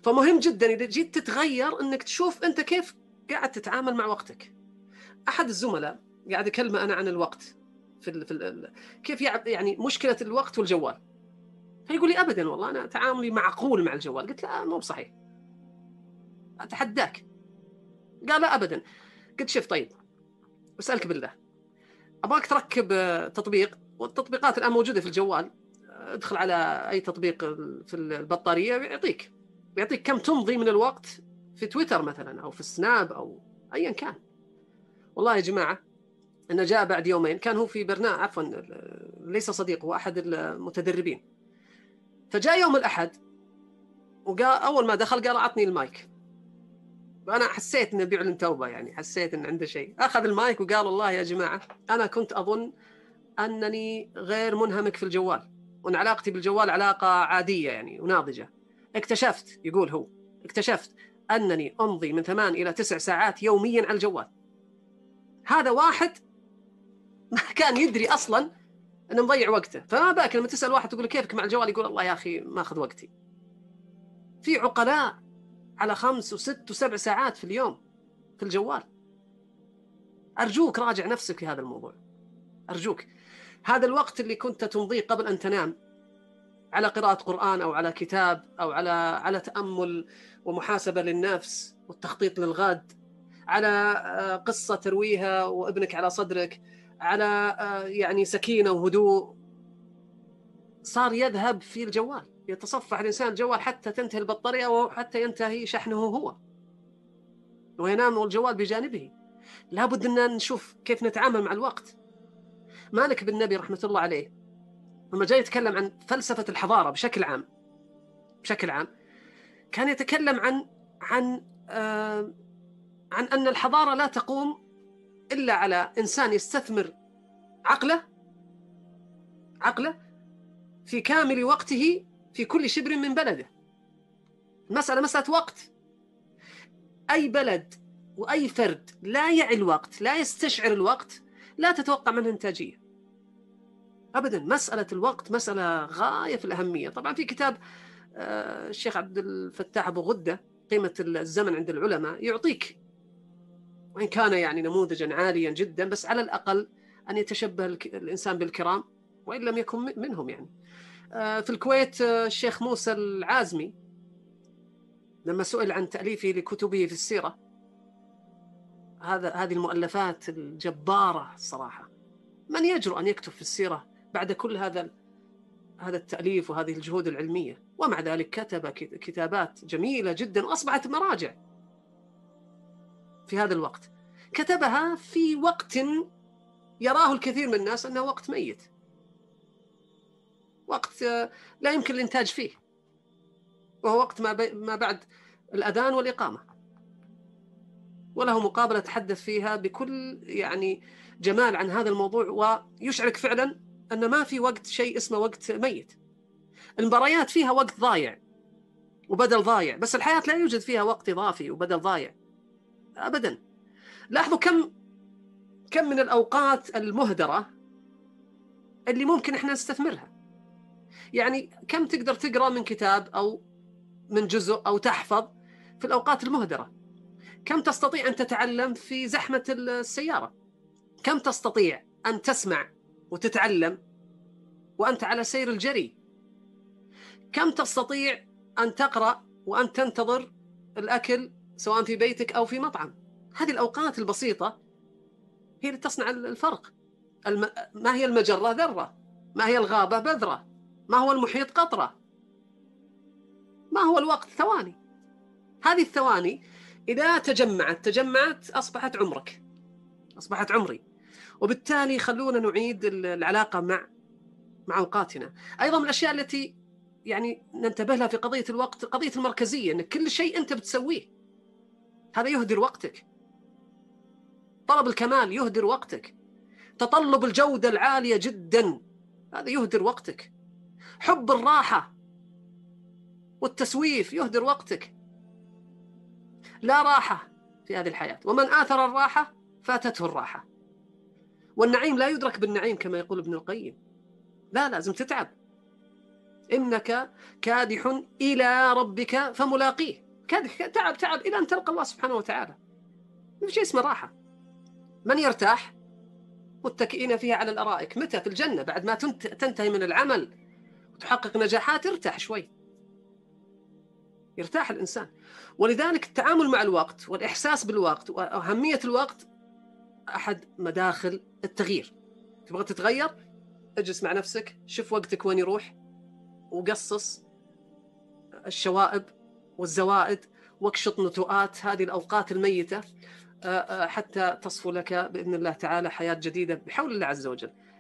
فمهم جدا إذا جيت تتغير أنك تشوف أنت كيف قاعد تتعامل مع وقتك. أحد الزملاء قاعد أكلمه أنا عن الوقت كيف يعني مشكلة الوقت والجوال. فيقول لي أبدا والله أنا تعاملي معقول مع الجوال. قلت لا مو بصحيح، أتحداك. قال لا أبدا. قلت شوف طيب أسألك بالله، أبغاك تركب تطبيق، والتطبيقات الآن موجودة في الجوال، ادخل على أي تطبيق في البطارية بيعطيك كم تمضي من الوقت في تويتر مثلا أو في السناب أو أيا كان. والله يا جماعة أنه جاء بعد يومين، كان هو في برنامج، عفوا ليس صديق، هو أحد المتدربين، فجاء يوم الأحد وقال أول ما دخل قال أعطني المايك. وأنا حسيت إنه بيعلن توبة، يعني حسيت إن عنده شيء. أخذ المايك وقال والله يا جماعة أنا كنت أظن أنني غير منهمك في الجوال، وأن علاقتي بالجوال علاقة عادية يعني وناضجة. اكتشفت، يقول هو، اكتشفت أنني أمضي من 8 إلى 9 ساعات يوميا على الجوال. هذا واحد ما كان يدري أصلا أنه مضيع وقته. فما بالك لما تسأل واحد تقول كيفك مع الجوال يقول الله يا أخي ما أخذ وقتي. في عقلاء على 5 و6 و7 ساعات في اليوم في الجوال. أرجوك راجع نفسك في هذا الموضوع، أرجوك. هذا الوقت اللي كنت تمضيه قبل أن تنام على قراءة قرآن أو على كتاب أو على تأمل ومحاسبة للنفس والتخطيط للغد، على قصة ترويها وابنك على صدرك، على يعني سكينة وهدوء، صار يذهب في الجوال. يتصفح الإنسان الجوال حتى تنتهي البطارية وحتى ينتهي شحنه هو، وينام والجوال بجانبه. لابد أن نشوف كيف نتعامل مع الوقت. مالك بن نبي رحمة الله عليه لما جاي يتكلم عن فلسفة الحضارة بشكل عام كان يتكلم عن أن الحضارة لا تقوم إلا على إنسان يستثمر عقله في كامل وقته في كل شبر من بلده. مسألة وقت. أي بلد وأي فرد لا يعي الوقت، لا يستشعر الوقت، لا تتوقع منه إنتاجية أبدا. مسألة الوقت مسألة غاية في الأهمية. طبعا في كتاب الشيخ عبد الفتاح أبو غدة قيمة الزمن عند العلماء يعطيك، وإن كان يعني نموذجا عاليا جدا، بس على الأقل أن يتشبه الإنسان بالكرام وإن لم يكن منهم. يعني في الكويت الشيخ موسى العازمي لما سئل عن تأليفه لكتبه في السيرة، هذه المؤلفات الجبارة الصراحة، من يجرؤ أن يكتب في السيرة بعد كل هذا التأليف وهذه الجهود العلمية؟ ومع ذلك كتب كتابات جميلة جدا وأصبحت مراجع في هذا الوقت. كتبها في وقت يراه الكثير من الناس أنه وقت ميت، وقت لا يمكن الإنتاج فيه، وهو وقت ما بعد الأذان والإقامة. وله مقابلة تحدث فيها بكل يعني جمال عن هذا الموضوع، ويشعرك فعلا أن ما في وقت شيء اسمه وقت ميت. المباريات فيها وقت ضايع وبدل ضايع، بس الحياة لا يوجد فيها وقت إضافي وبدل ضايع أبدا. لاحظوا كم من الأوقات المهدرة اللي ممكن إحنا نستثمرها. يعني كم تقدر تقرأ من كتاب أو من جزء أو تحفظ في الأوقات المهدرة؟ كم تستطيع أن تتعلم في زحمة السيارة؟ كم تستطيع أن تسمع وتتعلم وأنت على سير الجري؟ كم تستطيع أن تقرأ وأن تنتظر الأكل سواء في بيتك أو في مطعم؟ هذه الأوقات البسيطة هي اللي تصنع الفرق. ما هي المجرة ذرة، ما هي الغابة بذرة، ما هو المحيط قطرة، ما هو الوقت ثواني. هذه الثواني إذا تجمعت أصبحت عمري. وبالتالي خلونا نعيد العلاقة مع أوقاتنا. أيضا من الأشياء التي يعني ننتبه لها في قضية الوقت قضية المركزية، أن كل شيء أنت بتسويه هذا يهدر وقتك. طلب الكمال يهدر وقتك. تطلب الجودة العالية جدا هذا يهدر وقتك. حب الراحة والتسويف يهدر وقتك. لا راحة في هذه الحياة، ومن آثر الراحة فاتته الراحة. والنعيم لا يدرك بالنعيم كما يقول ابن القيم، لا لازم تتعب. إنك كادح إلى ربك فملاقيه. كادح، تعب إلى أن تلقى الله سبحانه وتعالى. ما في شيء اسمه راحة. من يرتاح؟ متكئين فيها على الأرائك. متى؟ في الجنة، بعد ما تنتهي من العمل وتحقق نجاحات، ارتاح شوي، يرتاح الإنسان. ولذلك التعامل مع الوقت والإحساس بالوقت وأهمية الوقت أحد مداخل التغيير. تبغى تتغير؟ اجلس مع نفسك، شوف وقتك وين يروح، وقصص الشوائب والزوائد، واكشط نتوءات هذه الأوقات الميتة، حتى تصفو لك بإذن الله تعالى حياة جديدة بحول الله عز وجل.